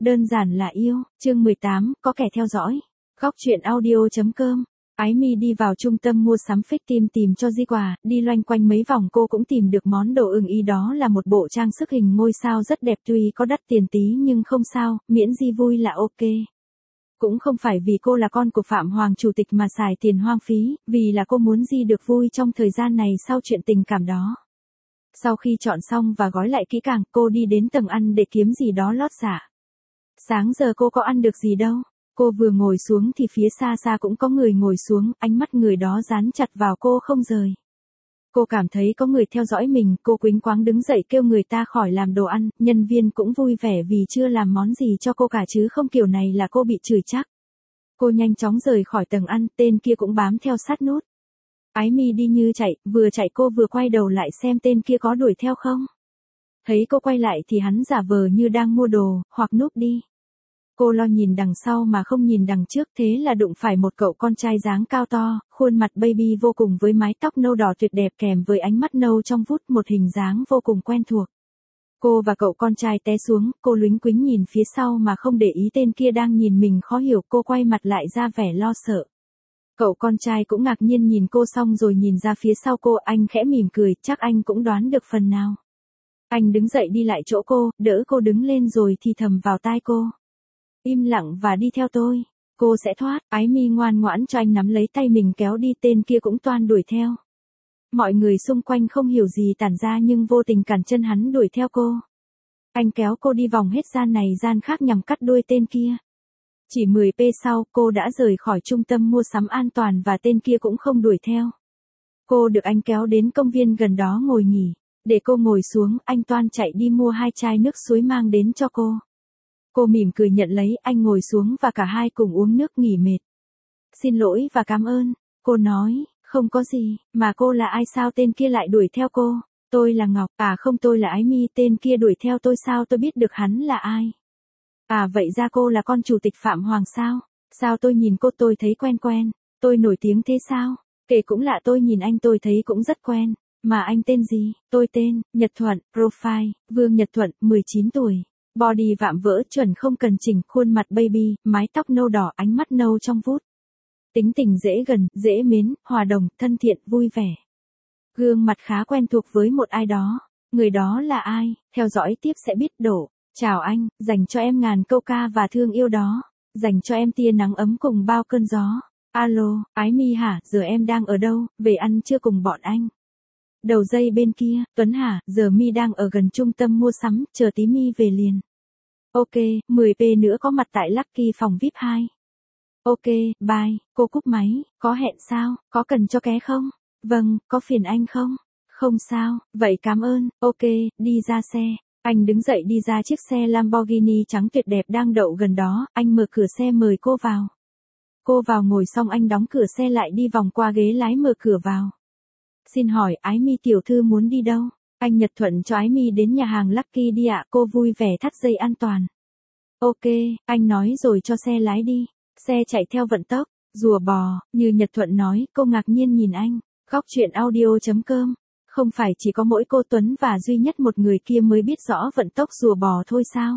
Đơn giản là yêu, chương 18, có kẻ theo dõi. Góc truyện audio.com. Ái Mi đi vào trung tâm mua sắm Fix tìm cho Di quà, đi loanh quanh mấy vòng cô cũng tìm được món đồ ưng ý, đó là một bộ trang sức hình ngôi sao rất đẹp, tuy có đắt tiền tí nhưng không sao, miễn Di vui là ok. Cũng không phải vì cô là con của Phạm Hoàng Chủ tịch mà xài tiền hoang phí, vì là cô muốn Di được vui trong thời gian này sau chuyện tình cảm đó. Sau khi chọn xong và gói lại kỹ càng, cô đi đến tầng ăn để kiếm gì đó lót dạ. Sáng giờ cô có ăn được gì đâu. Cô vừa ngồi xuống thì phía xa xa cũng có người ngồi xuống, ánh mắt người đó dán chặt vào cô không rời. Cô cảm thấy có người theo dõi mình, cô quĩnh quáng đứng dậy kêu người ta khỏi làm đồ ăn, nhân viên cũng vui vẻ vì chưa làm món gì cho cô cả, chứ không kiểu này là cô bị chửi chắc. Cô nhanh chóng rời khỏi tầng ăn, tên kia cũng bám theo sát nút. Ái Mi đi như chạy, vừa chạy cô vừa quay đầu lại xem tên kia có đuổi theo không. Thấy cô quay lại thì hắn giả vờ như đang mua đồ, hoặc núp đi. Cô lo nhìn đằng sau mà không nhìn đằng trước, thế là đụng phải một cậu con trai dáng cao to, khuôn mặt baby vô cùng với mái tóc nâu đỏ tuyệt đẹp kèm với ánh mắt nâu trong vút, một hình dáng vô cùng quen thuộc. Cô và cậu con trai té xuống, cô lúnh quính nhìn phía sau mà không để ý tên kia đang nhìn mình khó hiểu, cô quay mặt lại ra vẻ lo sợ. Cậu con trai cũng ngạc nhiên nhìn cô xong rồi nhìn ra phía sau cô, anh khẽ mỉm cười, chắc anh cũng đoán được phần nào. Anh đứng dậy đi lại chỗ cô, đỡ cô đứng lên rồi thì thầm vào tai cô. Im lặng và đi theo tôi, cô sẽ thoát. Ái Mi ngoan ngoãn cho anh nắm lấy tay mình kéo đi, tên kia cũng toan đuổi theo. Mọi người xung quanh không hiểu gì tản ra nhưng vô tình cản chân hắn đuổi theo cô. Anh kéo cô đi vòng hết gian này gian khác nhằm cắt đuôi tên kia. Chỉ 10 phút sau, cô đã rời khỏi trung tâm mua sắm an toàn và tên kia cũng không đuổi theo. Cô được anh kéo đến công viên gần đó ngồi nghỉ. Để cô ngồi xuống, anh toan chạy đi mua 2 chai nước suối mang đến cho cô. Cô mỉm cười nhận lấy, anh ngồi xuống và cả hai cùng uống nước nghỉ mệt. Xin lỗi và cảm ơn, cô nói, không có gì, mà cô là ai, sao tên kia lại đuổi theo cô? Tôi là Ngọc, không, tôi là Ái Mi, tên kia đuổi theo tôi, sao tôi biết được hắn là ai? Vậy ra cô là con chủ tịch Phạm Hoàng sao? Sao tôi nhìn cô tôi thấy quen quen, tôi nổi tiếng thế sao? Kể cũng lạ, tôi nhìn anh tôi thấy cũng rất quen, mà anh tên gì? Tôi tên, Nhật Thuận, profile, Vương Nhật Thuận, 19 tuổi. Body vạm vỡ chuẩn không cần chỉnh, khuôn mặt baby, mái tóc nâu đỏ, ánh mắt nâu trong vút. Tính tình dễ gần, dễ mến, hòa đồng, thân thiện, vui vẻ. Gương mặt khá quen thuộc với một ai đó. Người đó là ai? Theo dõi tiếp sẽ biết. Đổ. Chào anh, dành cho em ngàn câu ca và thương yêu đó. Dành cho em tia nắng ấm cùng bao cơn gió. Alo, Ái Mi hả, giờ em đang ở đâu, về ăn trưa cùng bọn anh? Đầu dây bên kia, Tuấn hả, giờ Mi đang ở gần trung tâm mua sắm, chờ tí Mi về liền. Ok, 10 phút nữa có mặt tại Lucky phòng VIP 2. Ok, bye, cô cúp máy, có hẹn sao, có cần cho ké không? Vâng, có phiền anh không? Không sao, vậy cảm ơn, ok, đi ra xe. Anh đứng dậy đi ra chiếc xe Lamborghini trắng tuyệt đẹp đang đậu gần đó, anh mở cửa xe mời cô vào. Cô vào ngồi xong anh đóng cửa xe lại, đi vòng qua ghế lái mở cửa vào. Xin hỏi Ái Mi tiểu thư muốn đi đâu? Anh Nhật Thuận cho Ái Mi đến nhà hàng Lucky đi ạ, cô vui vẻ thắt dây an toàn. Ok, anh nói rồi cho xe lái đi. Xe chạy theo vận tốc, rùa bò, như Nhật Thuận nói, cô ngạc nhiên nhìn anh. Góc truyện audio.com. Không phải chỉ có mỗi cô Tuấn và duy nhất một người kia mới biết rõ vận tốc rùa bò thôi sao?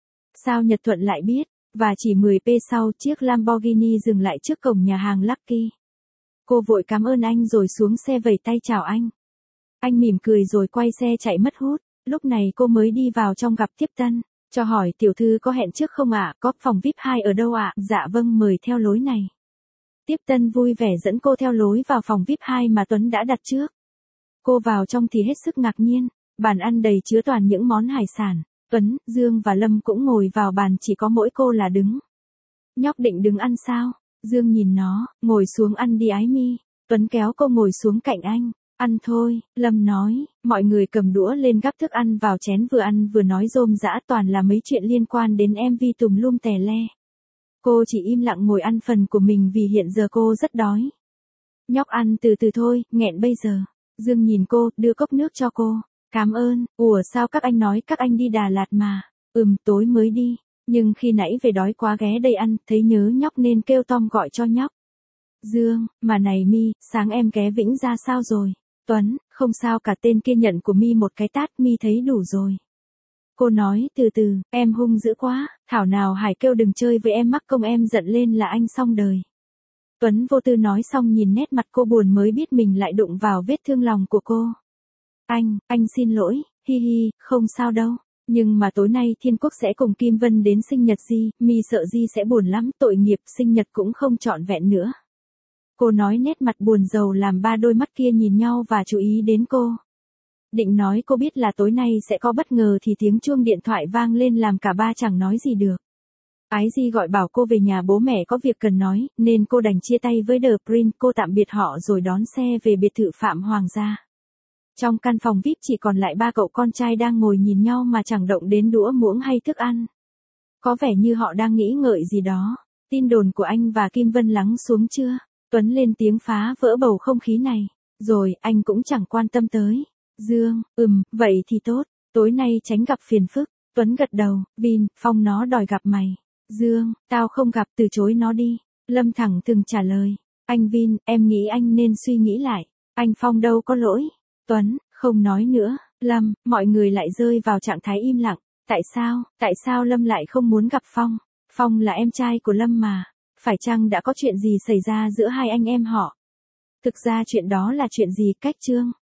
Sao Nhật Thuận lại biết? Và chỉ 10 phút sau, chiếc Lamborghini dừng lại trước cổng nhà hàng Lucky. Cô vội cảm ơn anh rồi xuống xe vẫy tay chào anh. Anh mỉm cười rồi quay xe chạy mất hút. Lúc này cô mới đi vào trong gặp tiếp tân. Cho hỏi tiểu thư có hẹn trước không ạ? Có phòng VIP 2 ở đâu ạ? Dạ vâng, mời theo lối này. Tiếp tân vui vẻ dẫn cô theo lối vào phòng VIP 2 mà Tuấn đã đặt trước. Cô vào trong thì hết sức ngạc nhiên. Bàn ăn đầy chứa toàn những món hải sản. Tuấn, Dương và Lâm cũng ngồi vào bàn, chỉ có mỗi cô là đứng. Nhóc định đứng ăn sao? Dương nhìn nó, ngồi xuống ăn đi Ái Mi. Tuấn kéo cô ngồi xuống cạnh anh. Ăn thôi, Lâm nói. Mọi người cầm đũa lên gắp thức ăn vào chén, vừa ăn vừa nói rôm rã, toàn là mấy chuyện liên quan đến MV tùm lum tè le. Cô chỉ im lặng ngồi ăn phần của mình vì hiện giờ cô rất đói. Nhóc ăn từ từ thôi, nghẹn bây giờ. Dương nhìn cô, đưa cốc nước cho cô. Cảm ơn. Ủa sao các anh nói các anh đi Đà Lạt mà? Tối mới đi. Nhưng khi nãy về đói quá ghé đây ăn, thấy nhớ nhóc nên kêu Tom gọi cho nhóc. Dương, mà này Mi, sáng em ghé Vĩnh ra sao rồi? Tuấn, không sao cả, tên kia nhận của Mi một cái tát, Mi thấy đủ rồi. Cô nói từ từ, em hung dữ quá, thảo nào Hải kêu đừng chơi với em mắc công em giận lên là anh xong đời. Tuấn vô tư nói xong nhìn nét mặt cô buồn mới biết mình lại đụng vào vết thương lòng của cô. Anh xin lỗi, hi hi, không sao đâu. Nhưng mà tối nay Thiên Quốc sẽ cùng Kim Vân đến sinh nhật Di, mi sợ Di sẽ buồn lắm, tội nghiệp sinh nhật cũng không trọn vẹn nữa. Cô nói nét mặt buồn rầu làm ba đôi mắt kia nhìn nhau và chú ý đến cô. Định nói cô biết là tối nay sẽ có bất ngờ thì tiếng chuông điện thoại vang lên làm cả ba chẳng nói gì được. Ái Di gọi bảo cô về nhà bố mẹ có việc cần nói, nên cô đành chia tay với The Prince, cô tạm biệt họ rồi đón xe về biệt thự Phạm Hoàng gia. Trong căn phòng VIP chỉ còn lại ba cậu con trai đang ngồi nhìn nhau mà chẳng động đến đũa muỗng hay thức ăn. Có vẻ như họ đang nghĩ ngợi gì đó. Tin đồn của anh và Kim Vân lắng xuống chưa? Tuấn lên tiếng phá vỡ bầu không khí này. Rồi, anh cũng chẳng quan tâm tới. Dương, vậy thì tốt. Tối nay tránh gặp phiền phức. Tuấn gật đầu, Vin, Phong nó đòi gặp mày. Dương, tao không gặp, từ chối nó đi. Lâm thẳng thừng trả lời. Anh Vin, em nghĩ anh nên suy nghĩ lại. Anh Phong đâu có lỗi. Tuấn, không nói nữa. Lâm, mọi người lại rơi vào trạng thái im lặng. Tại sao Lâm lại không muốn gặp Phong? Phong là em trai của Lâm mà. Phải chăng đã có chuyện gì xảy ra giữa hai anh em họ? Thực ra chuyện đó là chuyện gì cách Trương?